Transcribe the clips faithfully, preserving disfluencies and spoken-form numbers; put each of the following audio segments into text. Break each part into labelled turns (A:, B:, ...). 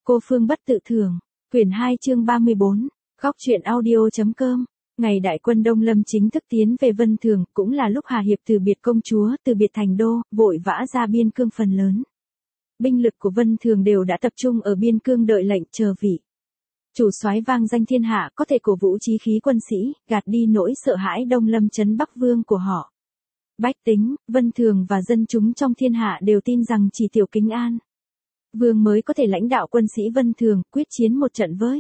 A: Cô Phương Bất Tự Thường, quyển hai chương ba mươi bốn, góc truyện audio.com. Ngày đại quân Đông Lâm chính thức tiến về Vân Thường, cũng là lúc Hà Hiệp từ biệt công chúa, từ biệt thành đô, vội vã ra biên cương phần lớn. Binh lực của Vân Thường đều đã tập trung ở biên cương đợi lệnh chờ vị. Chủ soái vang danh thiên hạ có thể cổ vũ chí khí quân sĩ, gạt đi nỗi sợ hãi Đông Lâm trấn Bắc Vương của họ. Bách tính, Vân Thường và dân chúng trong thiên hạ đều tin rằng chỉ Tiểu Kính An Vương mới có thể lãnh đạo quân sĩ Vân Thường, quyết chiến một trận với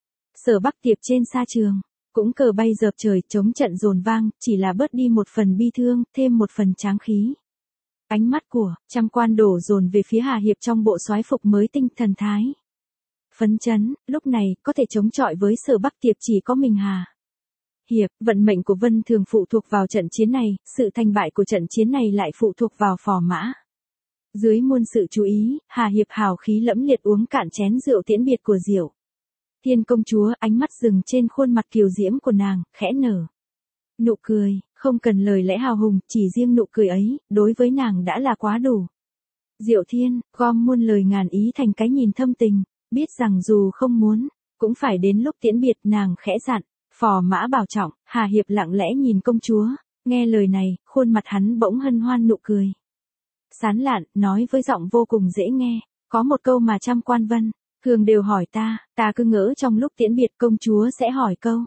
A: Sở Bắc Tiệp trên sa trường. Cũng cờ bay dợp trời, chống trận dồn vang, chỉ là bớt đi một phần bi thương, thêm một phần tráng khí. Ánh mắt của trăm quan đổ dồn về phía Hà Hiệp trong bộ soái phục mới tinh thần thái phấn chấn, lúc này có thể chống chọi với Sở Bắc Tiệp chỉ có mình Hà Hiệp. Vận mệnh của Vân Thường phụ thuộc vào trận chiến này, sự thành bại của trận chiến này lại phụ thuộc vào phò mã. Dưới muôn sự chú ý, Hà Hiệp hào khí lẫm liệt uống cạn chén rượu tiễn biệt của Diệu Thiên công chúa, ánh mắt dừng trên khuôn mặt kiều diễm của nàng, khẽ nở nụ cười, không cần lời lẽ hào hùng, chỉ riêng nụ cười ấy, đối với nàng đã là quá đủ. Diệu Thiên, gom muôn lời ngàn ý thành cái nhìn thâm tình, biết rằng dù không muốn, cũng phải đến lúc tiễn biệt, nàng khẽ dặn. Phò mã bảo trọng. Hà Hiệp lặng lẽ nhìn công chúa, nghe lời này, khuôn mặt hắn bỗng hân hoan nụ cười sán lạn, nói với giọng vô cùng dễ nghe, có một câu mà trăm quan Vân thường đều hỏi ta, ta cứ ngỡ trong lúc tiễn biệt công chúa sẽ hỏi câu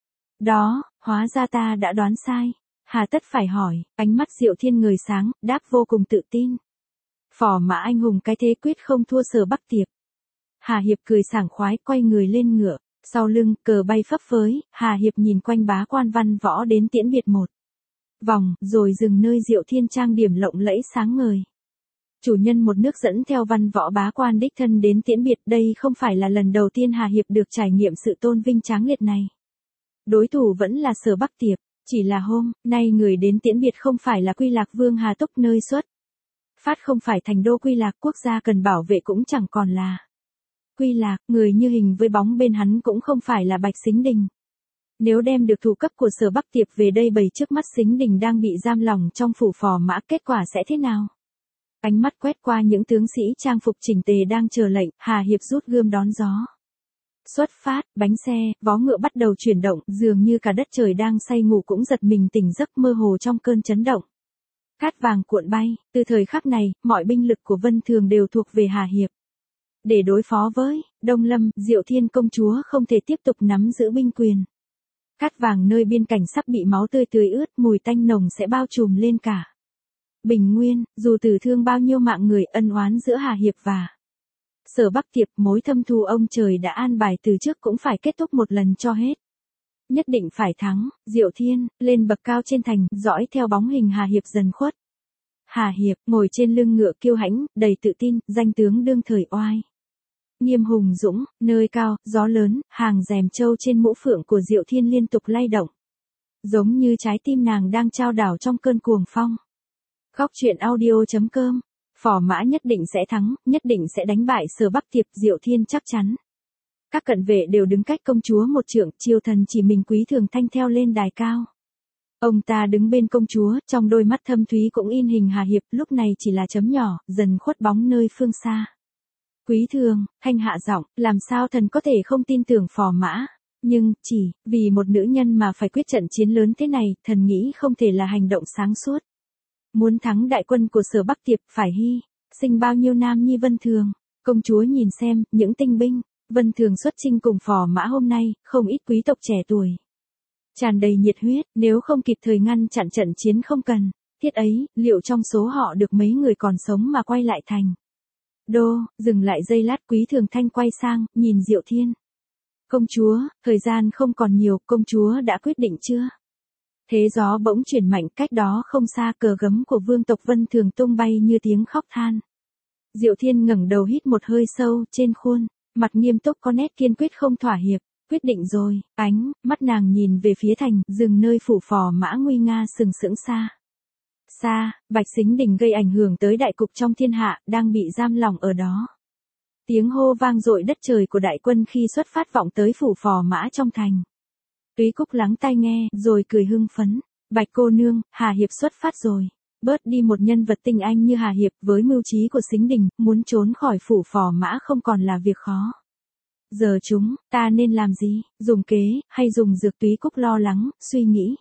A: đó, hóa ra ta đã đoán sai. Hà tất phải hỏi. Ánh mắt Diệu Thiên ngời sáng, đáp vô cùng tự tin. Phò mã anh hùng cái thế quyết không thua Sở Bắc Tiệp. Hà Hiệp cười sảng khoái, quay người lên ngựa, sau lưng cờ bay phấp phới. Hà Hiệp nhìn quanh bá quan văn võ đến tiễn biệt một vòng, rồi dừng nơi Diệu Thiên trang điểm lộng lẫy sáng ngời. Chủ nhân một nước dẫn theo văn võ bá quan đích thân đến tiễn biệt, đây không phải là lần đầu tiên Hà Hiệp được trải nghiệm sự tôn vinh tráng liệt này. Đối thủ vẫn là Sở Bắc Tiệp, chỉ là hôm nay người đến tiễn biệt không phải là Quy Lạc Vương Hà Túc, nơi xuất phát không phải thành đô Quy Lạc, quốc gia cần bảo vệ cũng chẳng còn là Quy Lạc, người như hình với bóng bên hắn cũng không phải là Bạch Sính Đình. Nếu đem được thủ cấp của Sở Bắc Tiệp về đây bày trước mắt Sính Đình đang bị giam lỏng trong phủ phò mã, kết quả sẽ thế nào? Ánh mắt quét qua những tướng sĩ trang phục chỉnh tề đang chờ lệnh, Hà Hiệp rút gươm đón gió. Xuất phát, bánh xe, vó ngựa bắt đầu chuyển động, dường như cả đất trời đang say ngủ cũng giật mình tỉnh giấc mơ hồ trong cơn chấn động. Cát vàng cuộn bay, từ thời khắc này, mọi binh lực của Vân Thường đều thuộc về Hà Hiệp. Để đối phó với Đông Lâm, Diệu Thiên công chúa không thể tiếp tục nắm giữ binh quyền. Cát vàng nơi biên cảnh sắp bị máu tươi tưới ướt, mùi tanh nồng sẽ bao trùm lên cả Bình Nguyên, dù tử thương bao nhiêu mạng người, ân oán giữa Hà Hiệp và Sở Bắc Tiệp, mối thâm thù ông trời đã an bài từ trước cũng phải kết thúc một lần cho hết. Nhất định phải thắng. Diệu Thiên, lên bậc cao trên thành, dõi theo bóng hình Hà Hiệp dần khuất. Hà Hiệp, ngồi trên lưng ngựa kiêu hãnh, đầy tự tin, danh tướng đương thời oai nghiêm hùng dũng, nơi cao, gió lớn, hàng rèm châu trên mũ phượng của Diệu Thiên liên tục lay động. Giống như trái tim nàng đang trao đảo trong cơn cuồng phong. Góc truyện audio.com. Phò mã nhất định sẽ thắng, nhất định sẽ đánh bại Sở Bắc Tiệp, Diệu Thiên chắc chắn. Các cận vệ đều đứng cách công chúa một trượng, triều thần chỉ mình Quý Thường Thanh theo lên đài cao. Ông ta đứng bên công chúa, trong đôi mắt thâm thúy cũng in hình Hà Hiệp, lúc này chỉ là chấm nhỏ, dần khuất bóng nơi phương xa. Quý Thường Thanh hạ giọng, làm sao thần có thể không tin tưởng phò mã, nhưng, chỉ, vì một nữ nhân mà phải quyết trận chiến lớn thế này, thần nghĩ không thể là hành động sáng suốt. Muốn thắng đại quân của Sở Bắc Tiệp, phải hy sinh bao nhiêu nam nhi Vân Thường. Công chúa nhìn xem, những tinh binh Vân Thường xuất chinh cùng phò mã hôm nay, không ít quý tộc trẻ tuổi tràn đầy nhiệt huyết, nếu không kịp thời ngăn chặn trận chiến không cần thiết ấy, liệu trong số họ được mấy người còn sống mà quay lại thành đô? Dừng lại giây lát, Quý Thường Thanh quay sang, nhìn Diệu Thiên. Công chúa, thời gian không còn nhiều, công chúa đã quyết định chưa? Thế gió bỗng chuyển mạnh, cách đó không xa, cờ gấm của vương tộc Vân Thường tung bay như tiếng khóc than. Diệu Thiên ngẩng đầu hít một hơi sâu, trên khuôn mặt nghiêm túc có nét kiên quyết không thỏa hiệp. Quyết định rồi. Ánh mắt nàng nhìn về phía thành, dừng nơi phủ phò mã nguy nga sừng sững xa. Xa, Bạch Sính Đình gây ảnh hưởng tới đại cục trong thiên hạ, đang bị giam lỏng ở đó. Tiếng hô vang dội đất trời của đại quân khi xuất phát vọng tới phủ phò mã trong thành. Túy Cúc lắng tai nghe, rồi cười hưng phấn. Bạch cô nương, Hà Hiệp xuất phát rồi. bớt đi một nhân vật tinh anh như Hà Hiệp với mưu trí của Sính Đình, muốn trốn khỏi phủ phò mã không còn là việc khó. Giờ chúng, ta nên làm gì, dùng kế, hay dùng dược? Túy Cúc lo lắng, suy nghĩ.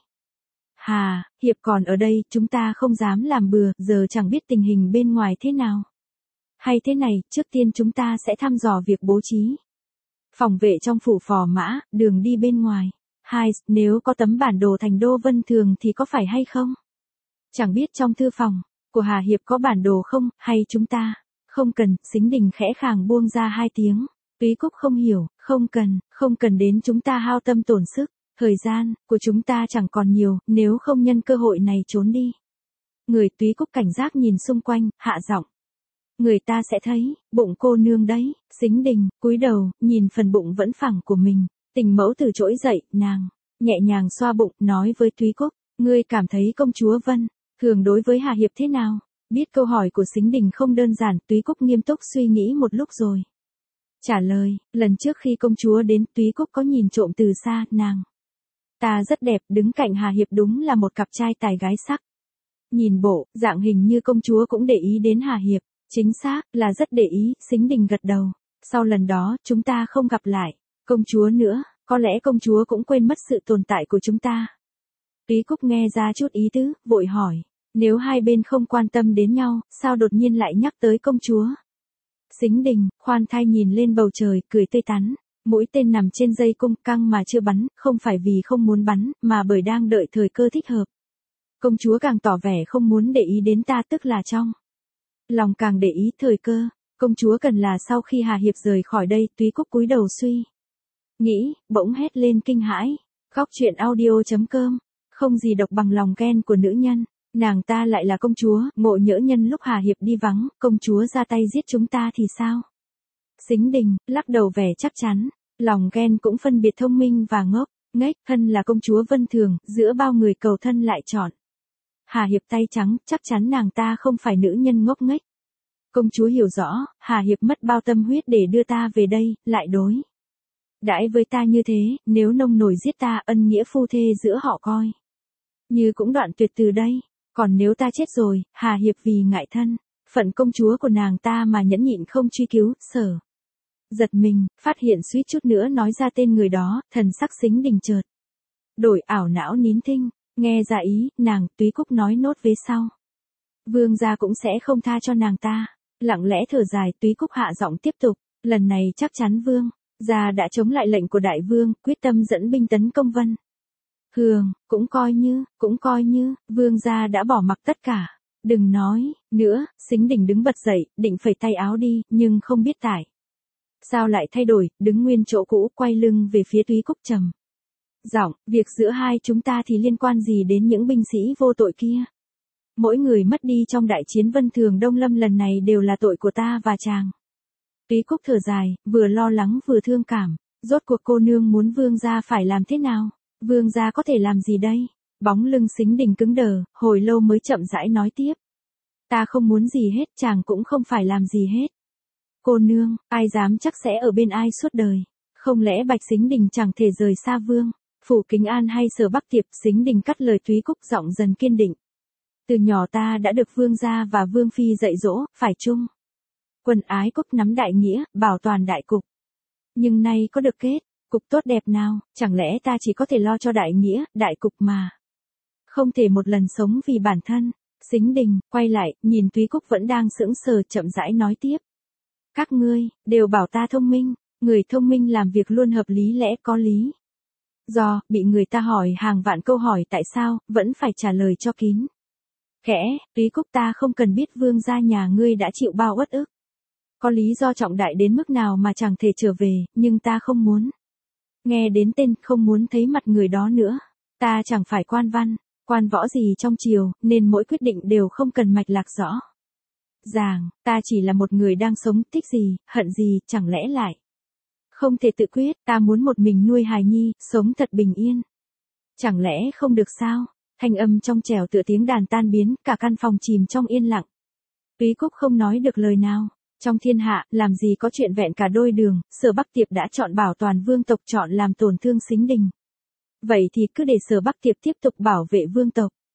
A: Hà, Hiệp còn ở đây, chúng ta không dám làm bừa, giờ chẳng biết tình hình bên ngoài thế nào. Hay thế này, trước tiên chúng ta sẽ thăm dò việc bố trí phòng vệ trong phủ phò mã, đường đi bên ngoài. Hai, nếu có tấm bản đồ thành đô Vân Thường thì có phải hay không? Chẳng biết trong thư phòng của Hà Hiệp có bản đồ không, hay chúng ta không cần? Sính Đình khẽ khàng buông ra hai tiếng. Túy Cúc không hiểu, không cần, không cần đến chúng ta hao tâm tổn sức, thời gian của chúng ta chẳng còn nhiều, nếu không nhân cơ hội này trốn đi. Người Túy Cúc cảnh giác nhìn xung quanh, hạ giọng. Người ta sẽ thấy, bụng cô nương đấy. Sính Đình, cúi đầu, nhìn phần bụng vẫn phẳng của mình. Tình mẫu từ trỗi dậy, nàng, nhẹ nhàng xoa bụng, nói với Túy Cúc, ngươi cảm thấy công chúa Vân Thường đối với Hà Hiệp thế nào? Biết câu hỏi của Sính Đình không đơn giản, Túy Cúc nghiêm túc suy nghĩ một lúc rồi trả lời, lần trước khi công chúa đến, Túy Cúc có nhìn trộm từ xa, nàng ta rất đẹp, đứng cạnh Hà Hiệp đúng là một cặp trai tài gái sắc. Nhìn bộ, dạng hình như công chúa cũng để ý đến Hà Hiệp. Chính xác, là rất để ý. Sính Đình gật đầu. Sau lần đó, chúng ta không gặp lại công chúa nữa, có lẽ công chúa cũng quên mất sự tồn tại của chúng ta. Túy Cúc nghe ra chút ý tứ, vội hỏi, nếu hai bên không quan tâm đến nhau, sao đột nhiên lại nhắc tới công chúa? Sính Đình, khoan thai nhìn lên bầu trời, cười tươi tắn. Mũi tên nằm trên dây cung, căng mà chưa bắn, không phải vì không muốn bắn, mà bởi đang đợi thời cơ thích hợp. Công chúa càng tỏ vẻ không muốn để ý đến ta, tức là trong lòng càng để ý thời cơ. Công chúa cần là sau khi Hà Hiệp rời khỏi đây. Túy Cúc cúi đầu suy nghĩ, bỗng hét lên kinh hãi. Góc truyện audio chấm com. Không gì độc bằng lòng ghen của nữ nhân. Nàng ta lại là công chúa, ngộ nhỡ nhân lúc Hà Hiệp đi vắng, công chúa ra tay giết chúng ta thì sao? Sính Đình, lắc đầu vẻ chắc chắn. Lòng ghen cũng phân biệt thông minh và ngốc. Nghếch, thân là công chúa Vân Thường, giữa bao người cầu thân lại chọn Hà Hiệp tay trắng, chắc chắn nàng ta không phải nữ nhân ngốc nghếch. Công chúa hiểu rõ, Hà Hiệp mất bao tâm huyết để đưa ta về đây, lại đối đãi với ta như thế, nếu nông nổi giết ta, ân nghĩa phu thê giữa họ coi như cũng đoạn tuyệt từ đây. Còn nếu ta chết rồi, Hà Hiệp vì ngại thân phận công chúa của nàng ta mà nhẫn nhịn không truy cứu. Sở giật mình, phát hiện suýt chút nữa nói ra tên người đó, thần sắc Sính Đình chợt đổi, ảo não nín thinh. Nghe ra ý, nàng. Túy Cúc nói nốt vế sau, vương gia cũng sẽ không tha cho nàng ta. Lặng lẽ thở dài, Túy Cúc hạ giọng tiếp tục, lần này chắc chắn vương gia đã chống lại lệnh của đại vương, quyết tâm dẫn binh tấn công Vân Thường. Cũng coi như, cũng coi như, vương gia đã bỏ mặc tất cả. Đừng nói nữa. Sính Đình đứng bật dậy, định phẩy tay áo đi, nhưng không biết tại sao lại thay đổi, đứng nguyên chỗ cũ, quay lưng về phía Túy Cúc trầm giọng, việc giữa hai chúng ta thì liên quan gì đến những binh sĩ vô tội kia? Mỗi người mất đi trong đại chiến Vân Thường Đông Lâm lần này đều là tội của ta và chàng. Túy Cúc thở dài, vừa lo lắng vừa thương cảm. Rốt cuộc cô nương muốn vương gia phải làm thế nào? Vương gia có thể làm gì đây? Bóng lưng Sính Đình cứng đờ, hồi lâu mới chậm rãi nói tiếp. Ta không muốn gì hết, chàng cũng không phải làm gì hết. Cô nương, ai dám chắc sẽ ở bên ai suốt đời? Không lẽ Bạch Sính Đình chẳng thể rời xa vương phủ Kính An hay Sở Bắc Tiệp? Sính Đình cắt lời Túy Cúc, giọng dần kiên định. Từ nhỏ ta đã được vương gia và vương phi dạy dỗ, phải chung quân ái quốc, nắm đại nghĩa, bảo toàn đại cục. Nhưng nay có được kết cục tốt đẹp nào, chẳng lẽ ta chỉ có thể lo cho đại nghĩa, đại cục mà không thể một lần sống vì bản thân? Sính Đình quay lại, nhìn Túy Cúc vẫn đang sững sờ, chậm rãi nói tiếp. Các ngươi đều bảo ta thông minh, người thông minh làm việc luôn hợp lý lẽ có lý. Do bị người ta hỏi hàng vạn câu hỏi tại sao, vẫn phải trả lời cho kín kẽ. Túy Cúc, ta không cần biết vương gia nhà ngươi đã chịu bao uất ức, có lý do trọng đại đến mức nào mà chẳng thể trở về, nhưng ta không muốn nghe đến tên, không muốn thấy mặt người đó nữa. Ta chẳng phải quan văn, quan võ gì trong triều, nên mỗi quyết định đều không cần mạch lạc rõ ràng. Ta chỉ là một người đang sống, thích gì, hận gì, chẳng lẽ lại không thể tự quyết? Ta muốn một mình nuôi hài nhi, sống thật bình yên. Chẳng lẽ không được sao? Thanh âm trong trẻo tựa tiếng đàn tan biến, cả căn phòng chìm trong yên lặng. Túy Cúc không nói được lời nào. Trong thiên hạ, làm gì có chuyện vẹn cả đôi đường, Sở Bắc Tiệp đã chọn bảo toàn vương tộc, chọn làm tổn thương Sính Đình. Vậy thì cứ để Sở Bắc Tiệp tiếp tục bảo vệ vương tộc.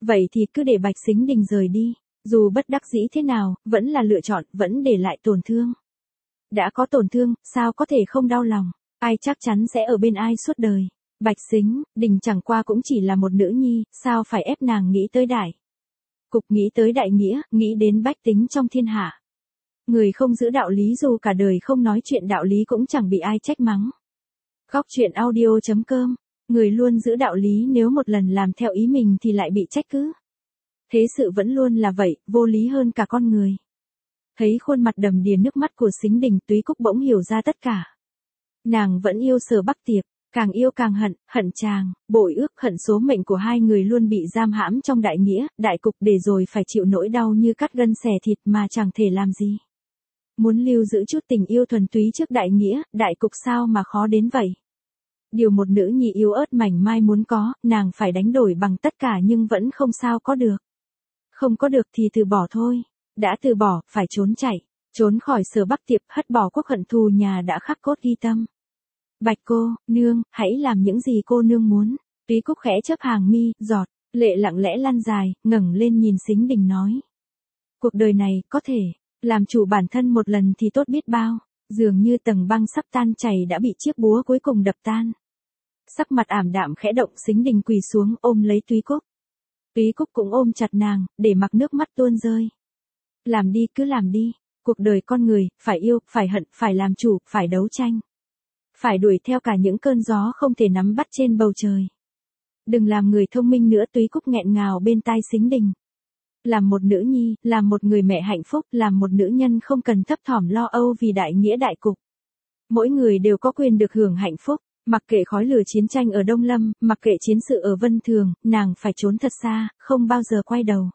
A: Vậy thì cứ để Bạch Sính Đình rời đi, dù bất đắc dĩ thế nào, vẫn là lựa chọn, vẫn để lại tổn thương. Đã có tổn thương, sao có thể không đau lòng, ai chắc chắn sẽ ở bên ai suốt đời. Bạch Sính Đình chẳng qua cũng chỉ là một nữ nhi, sao phải ép nàng nghĩ tới đại cục, nghĩ tới đại nghĩa, nghĩ đến bách tính trong thiên hạ. Người không giữ đạo lý dù cả đời không nói chuyện đạo lý cũng chẳng bị ai trách mắng. Góc truyện audio chấm com. Người luôn giữ đạo lý nếu một lần làm theo ý mình thì lại bị trách cứ. Thế sự vẫn luôn là vậy, vô lý hơn cả con người. Thấy khuôn mặt đầm đìa nước mắt của Sính Đình, Túy Cúc bỗng hiểu ra tất cả. Nàng vẫn yêu Sở Bắc Tiệp, càng yêu càng hận, hận chàng, bội ước hận số mệnh của hai người luôn bị giam hãm trong đại nghĩa, đại cục để rồi phải chịu nỗi đau như cắt gân xẻ thịt mà chẳng thể làm gì. Muốn lưu giữ chút tình yêu thuần túy trước đại nghĩa, đại cục sao mà khó đến vậy. Điều một nữ nhi yếu ớt mảnh mai muốn có, nàng phải đánh đổi bằng tất cả nhưng vẫn không sao có được. Không có được thì từ bỏ thôi. Đã từ bỏ, phải trốn chạy. Trốn khỏi Sở Bắc Tiệp, hất bỏ quốc hận thù nhà đã khắc cốt ghi tâm. Bạch cô, nương, hãy làm những gì cô nương muốn. Túy Cúc khẽ chớp hàng mi, giọt, lệ lặng lẽ lăn dài, ngẩng lên nhìn Sính Đình nói. Cuộc đời này, có thể, làm chủ bản thân một lần thì tốt biết bao. Dường như tầng băng sắp tan chảy đã bị chiếc búa cuối cùng đập tan. Sắc mặt ảm đạm khẽ động, Sính Đình quỳ xuống ôm lấy Túy Cúc. Túy Cúc cũng ôm chặt nàng, để mặc nước mắt tuôn rơi. Làm đi, cứ làm đi. Cuộc đời con người, phải yêu, phải hận, phải làm chủ, phải đấu tranh. Phải đuổi theo cả những cơn gió không thể nắm bắt trên bầu trời. Đừng làm người thông minh nữa, Túy Cúc nghẹn ngào bên tai Sính Đình. Làm một nữ nhi, làm một người mẹ hạnh phúc, làm một nữ nhân không cần thấp thỏm lo âu vì đại nghĩa đại cục. Mỗi người đều có quyền được hưởng hạnh phúc. Mặc kệ khói lửa chiến tranh ở Đông Lâm, mặc kệ chiến sự ở Vân Thường, nàng phải trốn thật xa, không bao giờ quay đầu.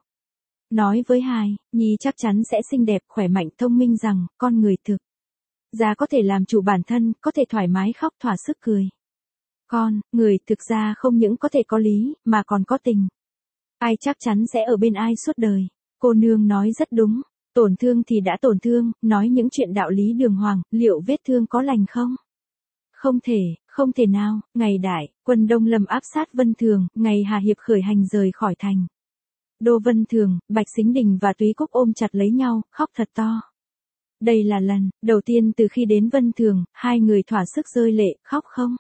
A: Nói với Hài, Nhi chắc chắn sẽ xinh đẹp, khỏe mạnh, thông minh rằng, con người thực ra có thể làm chủ bản thân, có thể thoải mái khóc thỏa sức cười. Con, người thực ra không những có thể có lý, mà còn có tình. Ai chắc chắn sẽ ở bên ai suốt đời. Cô nương nói rất đúng, tổn thương thì đã tổn thương, nói những chuyện đạo lý đường hoàng, liệu vết thương có lành không? Không thể, không thể nào. Ngày đại, quân Đông Lâm áp sát Vân Thường, ngày Hà Hiệp khởi hành rời khỏi thành đô Vân Thường, Bạch Sính Đình và Túy Cúc ôm chặt lấy nhau, khóc thật to. Đây là lần đầu tiên từ khi đến Vân Thường, hai người thỏa sức rơi lệ, khóc không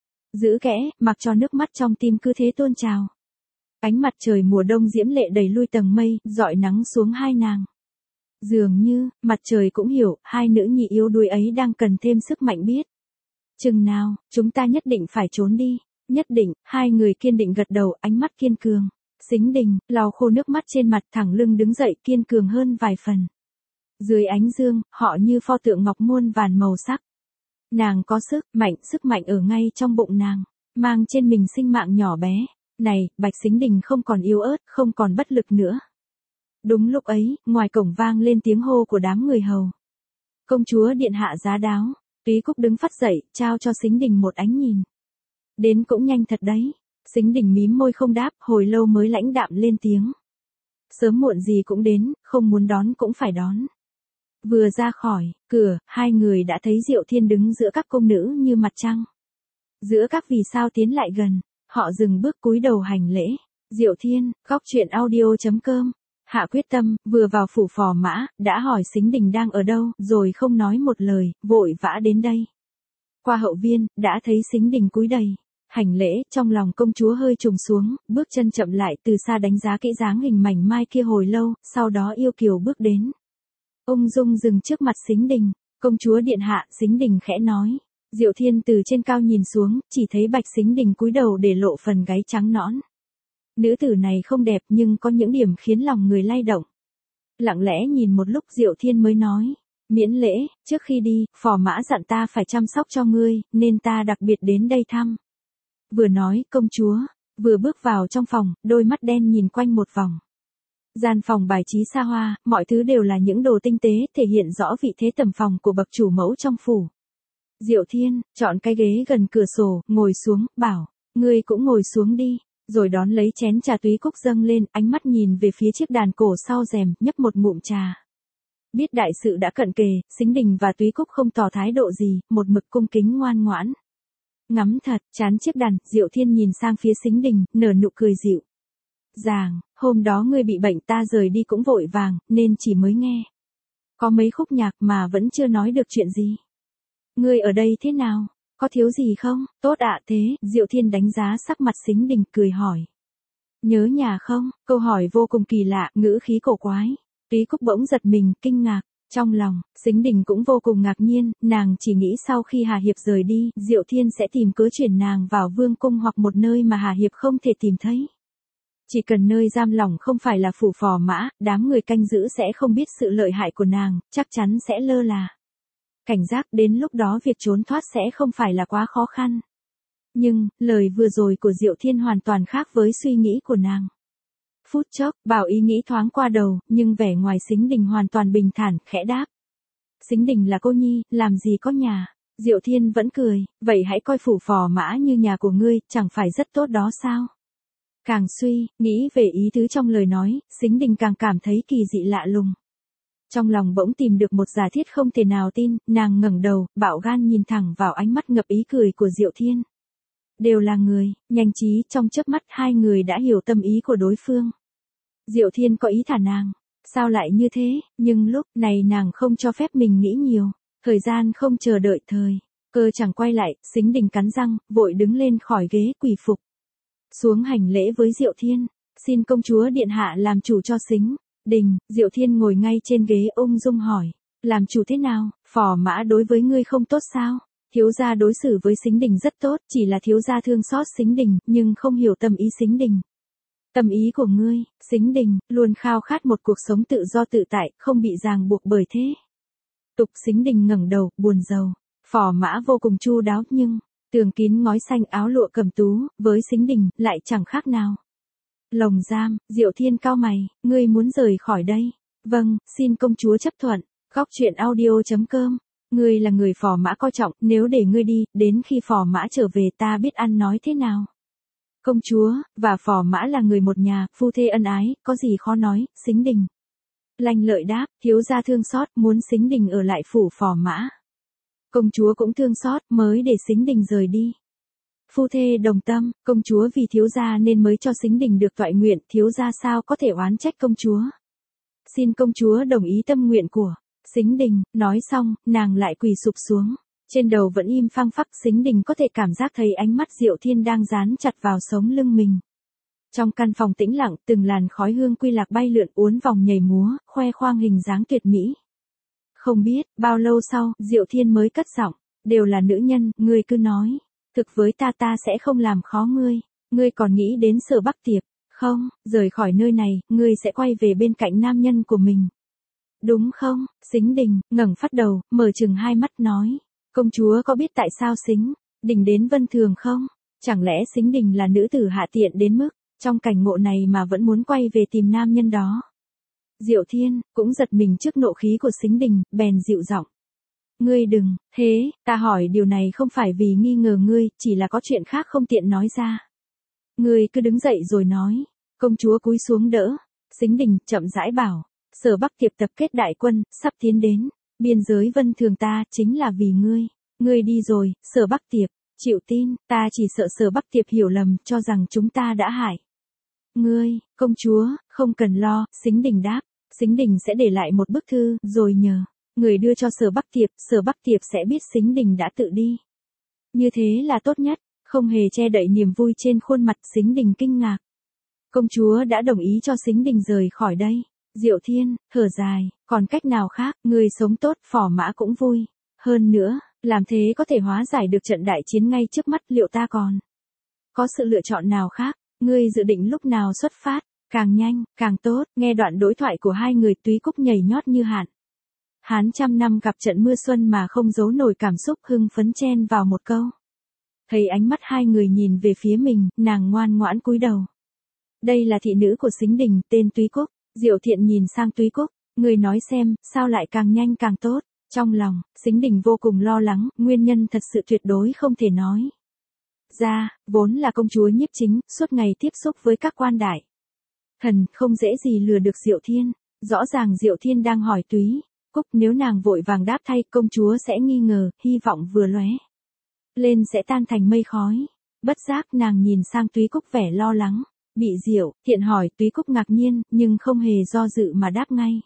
A: giữ kẽ, mặc cho nước mắt trong tim cứ thế tuôn trào. Ánh mặt trời mùa đông diễm lệ đẩy lui tầng mây, rọi nắng xuống hai nàng. Dường như, mặt trời cũng hiểu, hai nữ nhi yếu đuối ấy đang cần thêm sức mạnh biết. Chừng nào, chúng ta nhất định phải trốn đi. Nhất định, hai người kiên định gật đầu, ánh mắt kiên cường. Sính Đình, lau khô nước mắt trên mặt, thẳng lưng đứng dậy, kiên cường hơn vài phần. Dưới ánh dương, họ như pho tượng ngọc muôn vàn màu sắc. Nàng có sức, mạnh, sức mạnh ở ngay trong bụng nàng, mang trên mình sinh mạng nhỏ bé. Này, Bạch Sính Đình không còn yếu ớt, không còn bất lực nữa. Đúng lúc ấy, ngoài cổng vang lên tiếng hô của đám người hầu. Công chúa điện hạ giá đáo. Túy Cúc đứng phắt dậy, trao cho Sính Đình một ánh nhìn. Đến cũng nhanh thật đấy. Sính Đình mím môi không đáp, hồi lâu mới lãnh đạm lên tiếng. Sớm muộn gì cũng đến, không muốn đón cũng phải đón. Vừa ra khỏi cửa, hai người đã thấy Diệu Thiên đứng giữa các công nữ như mặt trăng. Giữa các vì sao tiến lại gần, họ dừng bước cúi đầu hành lễ. Diệu Thiên, góc truyện audio chấm com. Hạ quyết tâm, vừa vào phủ phò mã, đã hỏi Sính Đình đang ở đâu, rồi không nói một lời, vội vã đến đây. Qua hậu viên, đã thấy Sính Đình cúi đầy hành lễ, trong lòng công chúa hơi trùng xuống, bước chân chậm lại, từ xa đánh giá kỹ dáng hình mảnh mai kia hồi lâu, sau đó yêu kiều bước đến. Ung dung dừng trước mặt Sính Đình. Công chúa điện hạ, Sính Đình khẽ nói. Diệu Thiên từ trên cao nhìn xuống, chỉ thấy Bạch Sính Đình cúi đầu để lộ phần gáy trắng nõn. Nữ tử này không đẹp nhưng có những điểm khiến lòng người lay động. Lặng lẽ nhìn một lúc Diệu Thiên mới nói. Miễn lễ, trước khi đi, phò mã dặn ta phải chăm sóc cho ngươi, nên ta đặc biệt đến đây thăm. Vừa nói, công chúa, vừa bước vào trong phòng, đôi mắt đen nhìn quanh một vòng. Gian phòng bài trí xa hoa, mọi thứ đều là những đồ tinh tế, thể hiện rõ vị thế tầm phòng của bậc chủ mẫu trong phủ. Diệu Thiên, chọn cái ghế gần cửa sổ, ngồi xuống, bảo, ngươi cũng ngồi xuống đi, rồi đón lấy chén trà Túy Cúc dâng lên, ánh mắt nhìn về phía chiếc đàn cổ sau rèm, nhấp một ngụm trà. Biết đại sự đã cận kề, Sính Đình và Túy Cúc không tỏ thái độ gì, một mực cung kính ngoan ngoãn. Ngắm thật, chán chiếc đàn, Diệu Thiên nhìn sang phía Sính Đình, nở nụ cười dịu. Ràng, hôm đó ngươi bị bệnh ta rời đi cũng vội vàng, nên chỉ mới nghe. Có mấy khúc nhạc mà vẫn chưa nói được chuyện gì. Ngươi ở đây thế nào? Có thiếu gì không? Tốt ạ thế, Diệu Thiên đánh giá sắc mặt Sính Đình cười hỏi. Nhớ nhà không? Câu hỏi vô cùng kỳ lạ, ngữ khí cổ quái. Túy Cúc bỗng giật mình, kinh ngạc. Trong lòng, Sính Đình cũng vô cùng ngạc nhiên, nàng chỉ nghĩ sau khi Hà Hiệp rời đi, Diệu Thiên sẽ tìm cớ chuyển nàng vào vương cung hoặc một nơi mà Hà Hiệp không thể tìm thấy. Chỉ cần nơi giam lỏng không phải là phủ phò mã, đám người canh giữ sẽ không biết sự lợi hại của nàng, chắc chắn sẽ lơ là. Cảnh giác đến lúc đó việc trốn thoát sẽ không phải là quá khó khăn. Nhưng, lời vừa rồi của Diệu Thiên hoàn toàn khác với suy nghĩ của nàng. Phút chốc, bảo ý nghĩ thoáng qua đầu, nhưng vẻ ngoài Sính Đình hoàn toàn bình thản, khẽ đáp. Sính Đình là cô nhi, làm gì có nhà. Diệu Thiên vẫn cười, vậy hãy coi phủ phò mã như nhà của ngươi, chẳng phải rất tốt đó sao? Càng suy, nghĩ về ý tứ trong lời nói, Sính Đình càng cảm thấy kỳ dị lạ lùng. Trong lòng bỗng tìm được một giả thiết không thể nào tin, nàng ngẩng đầu, bạo gan nhìn thẳng vào ánh mắt ngập ý cười của Diệu Thiên. Đều là người, nhanh trí trong chớp mắt hai người đã hiểu tâm ý của đối phương. Diệu Thiên có ý thả nàng, sao lại như thế, nhưng lúc này nàng không cho phép mình nghĩ nhiều, thời gian không chờ đợi thời, cơ chẳng quay lại, Sính Đình cắn răng, vội đứng lên khỏi ghế quỳ phục. Xuống hành lễ với Diệu Thiên, xin công chúa điện hạ làm chủ cho Sính Đình. Diệu Thiên ngồi ngay trên ghế ung dung hỏi, làm chủ thế nào, phò mã đối với ngươi không tốt sao? Thiếu gia đối xử với Sính Đình rất tốt, chỉ là thiếu gia thương xót Sính Đình, nhưng không hiểu tâm ý Sính Đình. Tâm ý của ngươi, Sính Đình, luôn khao khát một cuộc sống tự do tự tại, không bị ràng buộc bởi thế. Tục Sính Đình ngẩng đầu, buồn rầu, phò mã vô cùng chu đáo nhưng, tường kín ngói xanh áo lụa cầm tú, với Sính Đình, lại chẳng khác nào. Lồng giam, Diệu Thiên cau mày, ngươi muốn rời khỏi đây. Vâng, xin công chúa chấp thuận. Góc truyện audio chấm com. Ngươi là người phò mã coi trọng, nếu để ngươi đi, đến khi phò mã trở về ta biết ăn nói thế nào. Công chúa, và phò mã là người một nhà, phu thê ân ái, có gì khó nói, Sính Đình. Lanh Lợi đáp, thiếu gia thương xót, muốn Sính Đình ở lại phủ phò mã. Công chúa cũng thương xót, mới để Sính Đình rời đi. Phu thê đồng tâm, công chúa vì thiếu gia nên mới cho Sính Đình được toại nguyện, thiếu gia sao có thể oán trách công chúa. Xin công chúa đồng ý tâm nguyện của Sính Đình. Nói xong, nàng lại quỳ sụp xuống. Trên đầu vẫn im phăng phắc, Sính Đình có thể cảm giác thấy ánh mắt Diệu Thiên đang dán chặt vào sống lưng mình. Trong căn phòng tĩnh lặng, từng làn khói hương quy lạc bay lượn uốn vòng nhảy múa, khoe khoang hình dáng tuyệt mỹ. Không biết, bao lâu sau, Diệu Thiên mới cất giọng, đều là nữ nhân, ngươi cứ nói. Thực với ta ta sẽ không làm khó ngươi, ngươi còn nghĩ đến Sở Bắc Tiệp, không, rời khỏi nơi này, ngươi sẽ quay về bên cạnh nam nhân của mình. Đúng không? Sính Đình, ngẩng phát đầu, mở chừng hai mắt nói. Công chúa có biết tại sao Sính Đình đến Vân Thường không? Chẳng lẽ Sính Đình là nữ tử hạ tiện đến mức, trong cảnh ngộ này mà vẫn muốn quay về tìm nam nhân đó? Diệu Thiên, cũng giật mình trước nộ khí của Sính Đình, bèn dịu giọng. Ngươi đừng, thế, ta hỏi điều này không phải vì nghi ngờ ngươi, chỉ là có chuyện khác không tiện nói ra. Ngươi cứ đứng dậy rồi nói. Công chúa cúi xuống đỡ. Sính Đình chậm rãi bảo. Sở Bắc Tiệp tập kết đại quân, sắp tiến đến. Biên giới Vân Thường ta chính là vì ngươi. Ngươi đi rồi, Sở Bắc Tiệp. Chịu tin, ta chỉ sợ Sở Bắc Tiệp hiểu lầm, cho rằng chúng ta đã hại. Ngươi, công chúa, không cần lo, Sính Đình đáp. Sính Đình sẽ để lại một bức thư, rồi nhờ người đưa cho Sở Bắc Tiệp, Sở Bắc Tiệp sẽ biết Sính Đình đã tự đi. Như thế là tốt nhất, không hề che đậy niềm vui trên khuôn mặt. Sính Đình kinh ngạc. Công chúa đã đồng ý cho Sính Đình rời khỏi đây. Diệu Thiên, thở dài, còn cách nào khác, người sống tốt, phò mã cũng vui. Hơn nữa, làm thế có thể hóa giải được trận đại chiến ngay trước mắt, liệu ta còn có sự lựa chọn nào khác? Ngươi dự định lúc nào xuất phát? Càng nhanh, càng tốt. Nghe đoạn đối thoại của hai người, Túy Cúc nhảy nhót như hạn. Hán trăm năm gặp trận mưa xuân mà không giấu nổi cảm xúc, hưng phấn chen vào một câu. Thấy ánh mắt hai người nhìn về phía mình, nàng ngoan ngoãn cúi đầu. Đây là thị nữ của Sính Đình, tên Túy Cúc. Diệu Thiện nhìn sang Túy Cúc, người nói xem, sao lại càng nhanh càng tốt. Trong lòng, Sính Đình vô cùng lo lắng, nguyên nhân thật sự tuyệt đối không thể nói ra, vốn là công chúa nhiếp chính, suốt ngày tiếp xúc với các quan đại thần, không dễ gì lừa được Diệu Thiên. Rõ ràng Diệu Thiên đang hỏi Túy Cúc, nếu nàng vội vàng đáp thay, công chúa sẽ nghi ngờ, hy vọng vừa lóe lên sẽ tan thành mây khói. Bất giác nàng nhìn sang Túy Cúc vẻ lo lắng, Bị Diệu Thiện hỏi, Túy Cúc ngạc nhiên, nhưng không hề do dự mà đáp ngay.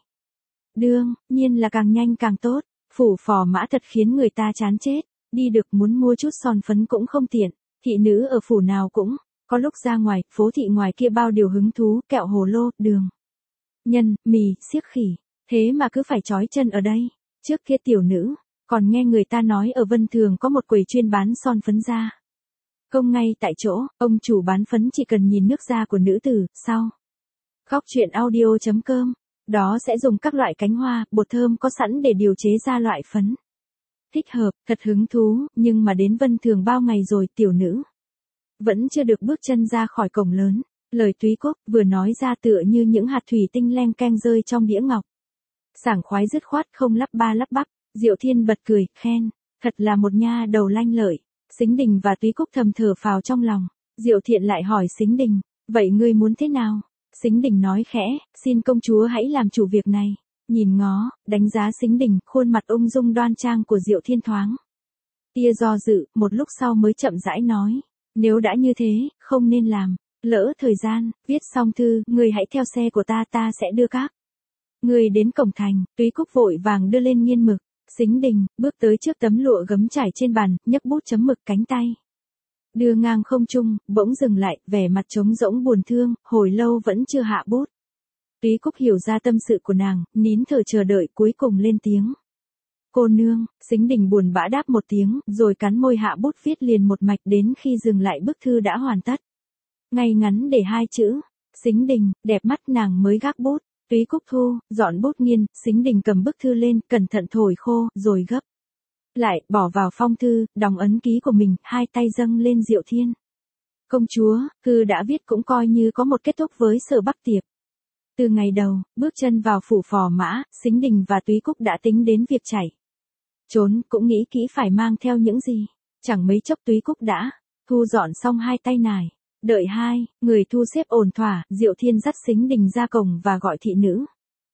A: Đương nhiên là càng nhanh càng tốt, phủ phò mã thật khiến người ta chán chết, đi được muốn mua chút son phấn cũng không tiện, thị nữ ở phủ nào cũng, có lúc ra ngoài, phố thị ngoài kia bao điều hứng thú, kẹo hồ lô, đường, nhân, mì, xiếc khỉ, thế mà cứ phải trói chân ở đây. Trước kia tiểu nữ, còn nghe người ta nói ở Vân Thường có một quầy chuyên bán son phấn da. Công ngay tại chỗ, ông chủ bán phấn chỉ cần nhìn nước da của nữ tử, sau. Góc truyện audio chấm com, đó sẽ dùng các loại cánh hoa, bột thơm có sẵn để điều chế ra loại phấn thích hợp, thật hứng thú, nhưng mà đến Vân Thường bao ngày rồi tiểu nữ vẫn chưa được bước chân ra khỏi cổng lớn. Lời Túy Cúc vừa nói ra tựa như những hạt thủy tinh leng keng rơi trong đĩa ngọc. Sảng khoái dứt khoát không lắp ba lắp bắp, Diệu Thiên bật cười, khen, thật là một nha đầu lanh lợi. Sính Đình và Túy Cúc thầm thở phào trong lòng. Diệu Thiện lại hỏi Sính Đình, vậy ngươi muốn thế nào? Sính Đình nói khẽ, xin công chúa hãy làm chủ việc này. Nhìn ngó, đánh giá Sính Đình, khuôn mặt ung dung đoan trang của Diệu Thiên thoáng tia do dự, một lúc sau mới chậm rãi nói, nếu đã như thế, không nên làm. Lỡ thời gian, viết xong thư, ngươi hãy theo xe của ta, ta sẽ đưa các ngươi đến cổng thành. Túy Cúc vội vàng đưa lên nghiên mực. Sính Đình bước tới trước tấm lụa gấm trải trên bàn, nhấc bút chấm mực, cánh tay đưa ngang không trung, bỗng dừng lại, vẻ mặt trống rỗng buồn thương, hồi lâu vẫn chưa hạ bút. Túy Cúc hiểu ra tâm sự của nàng, nín thở chờ đợi, cuối cùng lên tiếng. Cô nương. Sính Đình buồn bã đáp một tiếng, rồi cắn môi hạ bút viết liền một mạch đến khi dừng lại bức thư đã hoàn tất. Ngay ngắn để hai chữ, Sính Đình, đẹp mắt nàng mới gác bút. Túy Cúc thu, dọn bút nghiên, Sính Đình cầm bức thư lên, cẩn thận thổi khô, rồi gấp lại, bỏ vào phong thư, đóng ấn ký của mình, hai tay dâng lên Diệu Thiên. Công chúa, thư đã viết cũng coi như có một kết thúc với Sở Bắc Tiệp. Từ ngày đầu, bước chân vào phủ phò mã, Sính Đình và Túy Cúc đã tính đến việc chạy trốn, cũng nghĩ kỹ phải mang theo những gì. Chẳng mấy chốc Túy Cúc đã thu dọn xong hai tay nải. Đợi hai người thu xếp ổn thỏa, Diệu Thiên dắt Sính Đình ra cổng và gọi thị nữ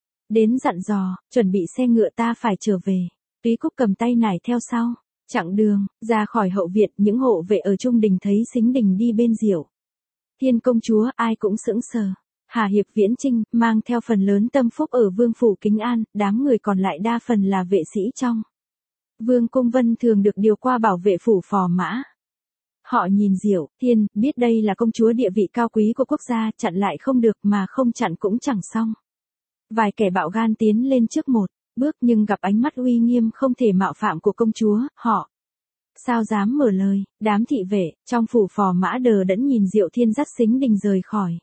A: đến dặn dò, chuẩn bị xe ngựa, ta phải trở về. Túy Cúc cầm tay nải theo sau. Chặng đường ra khỏi hậu viện, những hộ vệ ở trung đình thấy Sính Đình đi bên Diệu Thiên công chúa, ai cũng sững sờ. Hà Hiệp Viễn Chinh mang theo phần lớn tâm phúc ở Vương phủ Kính An, đám người còn lại đa phần là vệ sĩ trong Vương cung Vân Thường được điều qua bảo vệ phủ phò mã. Họ nhìn Diệu Thiên, biết đây là công chúa địa vị cao quý của quốc gia, chặn lại không được, mà không chặn cũng chẳng xong. Vài kẻ bạo gan tiến lên trước một bước, nhưng gặp ánh mắt uy nghiêm không thể mạo phạm của công chúa, họ sao dám mở lời. Đám thị vệ trong phủ phò mã đờ đẫn nhìn Diệu Thiên dắt Sính Đình rời khỏi.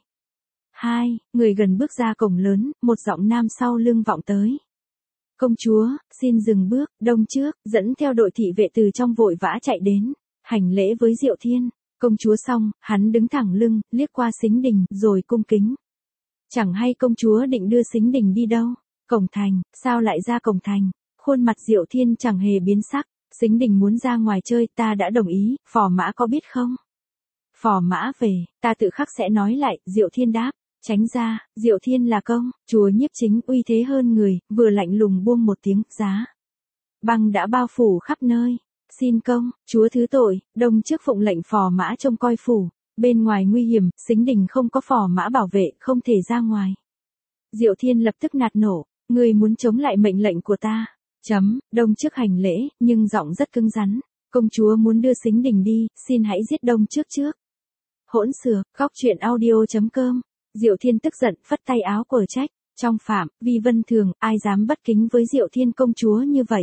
A: Hai người gần bước ra cổng lớn, một giọng nam sau lưng vọng tới. Công chúa, xin dừng bước. Đông Trước dẫn theo đội thị vệ từ trong vội vã chạy đến, hành lễ với Diệu Thiên. Công chúa xong, hắn đứng thẳng lưng, liếc qua Sính Đình, rồi cung kính. Chẳng hay công chúa định đưa Sính Đình đi đâu? Cổng thành. Sao lại ra cổng thành? Khuôn mặt Diệu Thiên chẳng hề biến sắc. Sính Đình muốn ra ngoài chơi, ta đã đồng ý, phò mã có biết không? Phò mã về, ta tự khắc sẽ nói lại. Diệu Thiên đáp. Tránh ra. Diệu Thiên là công chúa nhiếp chính, uy thế hơn người, vừa lạnh lùng buông một tiếng, giá băng đã bao phủ khắp nơi. Xin công chúa thứ tội. Đông Trước phụng lệnh phò mã trông coi phủ. Bên ngoài nguy hiểm, Sính Đình không có phò mã bảo vệ, không thể ra ngoài. Diệu Thiên lập tức nạt nổ. Ngươi muốn chống lại mệnh lệnh của ta? Chấm. Đông Trước hành lễ, nhưng giọng rất cứng rắn. Công chúa muốn đưa Sính Đình đi, xin hãy giết Đông Trước trước. Hỗn xược. Góc truyện audio chấm com. Diệu Thiên tức giận, phất tay áo quở trách. Trong phạm vi Vân Thường, ai dám bất kính với Diệu Thiên công chúa như vậy?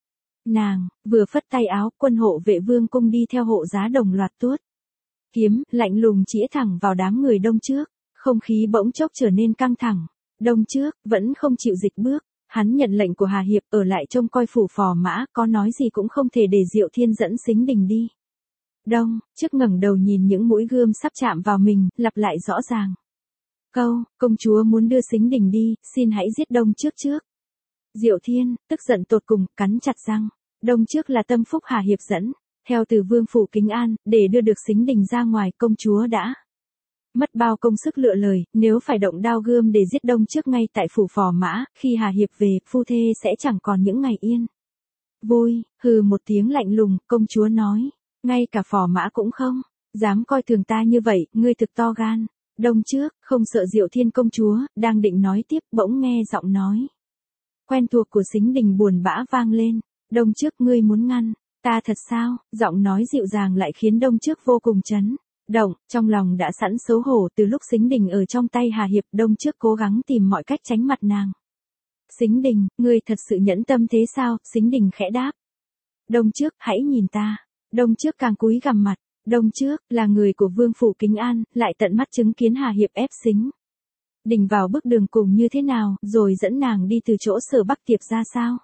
A: Nàng vừa phất tay áo, quân hộ vệ Vương cung đi theo hộ giá đồng loạt tuốt kiếm, lạnh lùng chĩa thẳng vào đám người Đông Trước. Không khí bỗng chốc trở nên căng thẳng. Đông Trước vẫn không chịu dịch bước. Hắn nhận lệnh của Hà Hiệp ở lại trông coi phủ phò mã, có nói gì cũng không thể để Diệu Thiên dẫn Sính Đình đi. Đông Trước ngẩng đầu nhìn những mũi gươm sắp chạm vào mình, lặp lại rõ ràng câu, công chúa muốn đưa Sính Đình đi, xin hãy giết Đông Trước trước. Diệu Thiên tức giận tột cùng, cắn chặt răng. Đông Trước là tâm phúc Hà Hiệp dẫn theo từ Vương phủ Kính An, để đưa được Sính Đình ra ngoài. Công chúa đã mất bao công sức lựa lời, nếu phải động đao gươm để giết Đông Trước ngay tại phủ phò mã, khi Hà Hiệp về, phu thê sẽ chẳng còn những ngày yên vui. Hừ một tiếng lạnh lùng, công chúa nói, ngay cả phò mã cũng không dám coi thường ta như vậy, ngươi thực to gan. Đông trước, không sợ Diệu Thiên công chúa, đang định nói tiếp, bỗng nghe giọng nói quen thuộc của Sính Đình buồn bã vang lên. Đông trước, ngươi muốn ngăn ta thật sao? Giọng nói dịu dàng lại khiến Đông trước vô cùng chấn động, trong lòng đã sẵn xấu hổ từ lúc Sính Đình ở trong tay Hà Hiệp. Đông trước cố gắng tìm mọi cách tránh mặt nàng. Sính Đình, ngươi thật sự nhẫn tâm thế sao? Sính Đình khẽ đáp. Đông trước, hãy nhìn ta. Đông trước càng cúi gằm mặt. Đông trước, là người của Vương phủ Kính An, lại tận mắt chứng kiến Hà Hiệp ép Sính Đình vào bước đường cùng như thế nào, rồi dẫn nàng đi từ chỗ Sở Bắc Tiệp ra sao.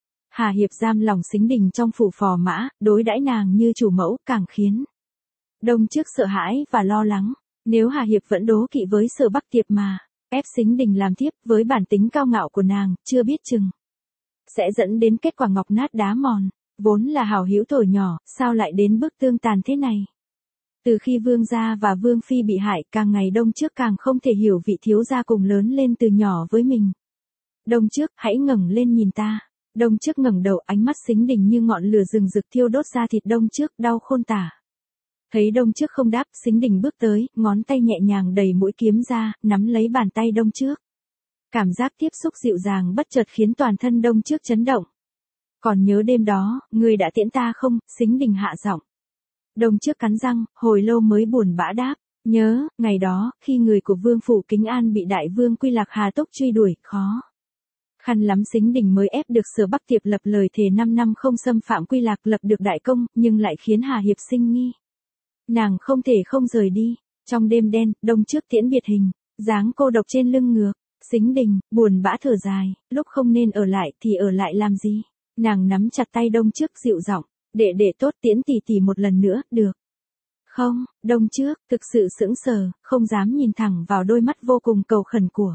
A: Hà Hiệp giam lòng Sính Đình trong phủ Phò Mã, đối đãi nàng như chủ mẫu, càng khiến Đông trước sợ hãi và lo lắng. Nếu Hà Hiệp vẫn đố kỵ với Sở Bắc Tiệp mà ép Sính Đình làm thiếp, với bản tính cao ngạo của nàng, chưa biết chừng sẽ dẫn đến kết quả ngọc nát đá mòn. Vốn là hảo hữu thổi nhỏ, sao lại đến bước tương tàn thế này? Từ khi Vương gia và Vương phi bị hại, càng ngày Đông trước càng không thể hiểu vị thiếu gia cùng lớn lên từ nhỏ với mình. Đông trước, hãy ngẩng lên nhìn ta. Đông trước ngẩng đầu, ánh mắt Sính Đình như ngọn lửa rừng rực thiêu đốt da thịt Đông trước, đau khôn tả. Thấy Đông trước không đáp, Sính Đình bước tới, ngón tay nhẹ nhàng đẩy mũi kiếm ra, nắm lấy bàn tay Đông trước. Cảm giác tiếp xúc dịu dàng bất chợt khiến toàn thân Đông trước chấn động. Còn nhớ đêm đó, ngươi đã tiễn ta không? Sính Đình hạ giọng. Đông trước cắn răng, hồi lâu mới buồn bã đáp. Nhớ, ngày đó, khi người của Vương phủ Kính An bị đại vương Quy Lạc Hà Tốc truy đuổi, khó khăn lắm Sính Đình mới ép được Sở Bắc Tiệp lập lời thề năm năm không xâm phạm Quy Lạc, lập được đại công, nhưng lại khiến Hà Hiệp sinh nghi. Nàng không thể không rời đi. Trong đêm đen, Đông trước tiễn biệt hình, dáng cô độc trên lưng ngược. Sính Đình, buồn bã thở dài, lúc không nên ở lại thì ở lại làm gì? Nàng nắm chặt tay Đông trước dịu giọng, đệ đệ tốt, tiễn tỷ tỷ một lần nữa, được không? Đông trước, thực sự sững sờ, không dám nhìn thẳng vào đôi mắt vô cùng cầu khẩn của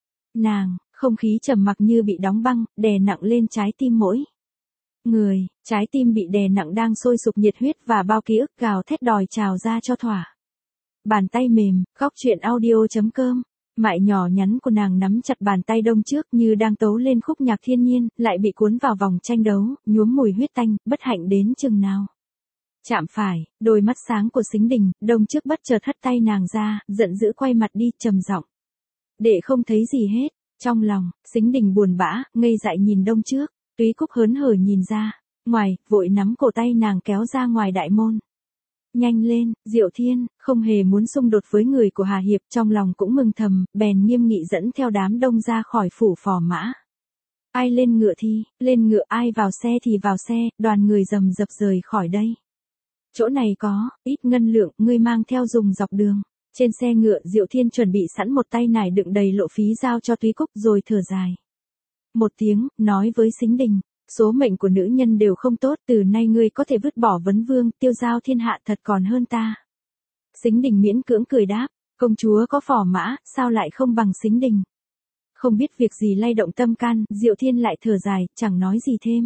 A: nàng. Không khí trầm mặc như bị đóng băng, đè nặng lên trái tim mỗi người. Trái tim bị đè nặng đang sôi sục nhiệt huyết và bao ký ức gào thét đòi trào ra cho thỏa. Bàn tay mềm, góc truyện audio chấm com. Mại nhỏ nhắn của nàng nắm chặt bàn tay Đông trước như đang tấu lên khúc nhạc thiên nhiên, lại bị cuốn vào vòng tranh đấu, nhuốm mùi huyết tanh, bất hạnh đến chừng nào. Chạm phải, đôi mắt sáng của Sính Đình, Đông trước bất chợt hất tay nàng ra, giận dữ quay mặt đi, trầm giọng. Đệ không thấy gì hết. Trong lòng, Sính Đình buồn bã, ngây dại nhìn Đông trước. Túy Cúc hớn hở nhìn ra ngoài, vội nắm cổ tay nàng kéo ra ngoài đại môn. Nhanh lên, Diệu Thiên, không hề muốn xung đột với người của Hà Hiệp, trong lòng cũng mừng thầm, bèn nghiêm nghị dẫn theo đám đông ra khỏi phủ Phò Mã. Ai lên ngựa thì, lên ngựa, ai vào xe thì vào xe, đoàn người rầm rập rời khỏi đây. Chỗ này có ít ngân lượng, ngươi mang theo dùng dọc đường. Trên xe ngựa, Diệu Thiên chuẩn bị sẵn một tay nải đựng đầy lộ phí giao cho Túy Cúc, rồi thở dài một tiếng, nói với Sính Đình. Số mệnh của nữ nhân đều không tốt, từ nay ngươi có thể vứt bỏ vấn vương, tiêu giao thiên hạ thật còn hơn ta. Sính Đình miễn cưỡng cười đáp, công chúa có Phò Mã, sao lại không bằng Sính Đình. Không biết việc gì lay động tâm can, Diệu Thiên lại thở dài, chẳng nói gì thêm.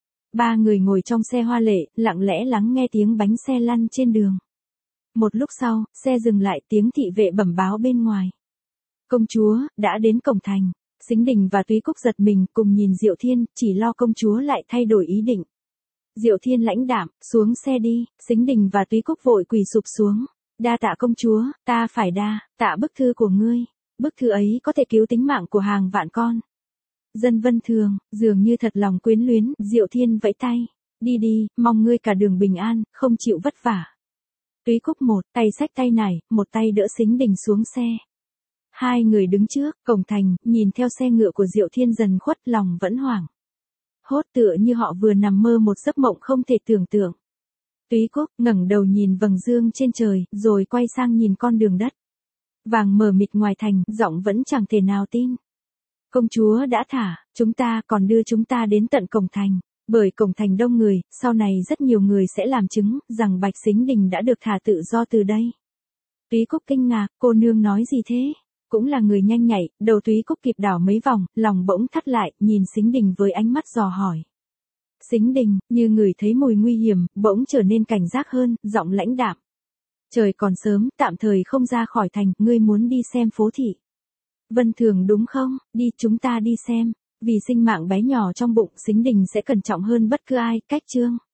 A: Ba người ngồi trong xe hoa lệ, lặng lẽ lắng nghe tiếng bánh xe lăn trên đường. Một lúc sau, xe dừng lại, tiếng thị vệ bẩm báo bên ngoài. Công chúa, đã đến cổng thành. Sính Đình và Túy Cúc giật mình, cùng nhìn Diệu Thiên, chỉ lo công chúa lại thay đổi ý định. Diệu Thiên lãnh đạm, xuống xe đi. Sính Đình và Túy Cúc vội quỳ sụp xuống. Đa tạ công chúa, ta phải đa tạ bức thư của ngươi. Bức thư ấy có thể cứu tính mạng của hàng vạn con dân Vân Thường. Dường như thật lòng quyến luyến, Diệu Thiên vẫy tay. Đi đi, mong ngươi cả đường bình an, không chịu vất vả. Túy Cúc một tay xách tay này, một tay đỡ Sính Đình xuống xe. Hai người đứng trước cổng thành, nhìn theo xe ngựa của Diệu Thiên dần khuất, lòng vẫn hoảng hốt, tựa như họ vừa nằm mơ một giấc mộng không thể tưởng tượng. Túy Cúc ngẩng đầu nhìn vầng dương trên trời, rồi quay sang nhìn con đường đất vàng mờ mịt ngoài thành, giọng vẫn chẳng thể nào tin. Công chúa đã thả chúng ta, còn đưa chúng ta đến tận cổng thành. Bởi cổng thành đông người, sau này rất nhiều người sẽ làm chứng rằng Bạch Sính Đình đã được thả tự do từ đây. Túy Cúc kinh ngạc, cô nương nói gì thế? Cũng là người nhanh nhạy, đầu Túy Cúc kịp đảo mấy vòng, lòng bỗng thắt lại, nhìn Sính Đình với ánh mắt dò hỏi. Sính Đình, như người thấy mùi nguy hiểm, bỗng trở nên cảnh giác hơn, giọng lãnh đạm. Trời còn sớm, tạm thời không ra khỏi thành, ngươi muốn đi xem phố thị Vân Thường đúng không? Đi, chúng ta đi xem. Vì sinh mạng bé nhỏ trong bụng, Sính Đình sẽ cẩn trọng hơn bất cứ ai. Cách chương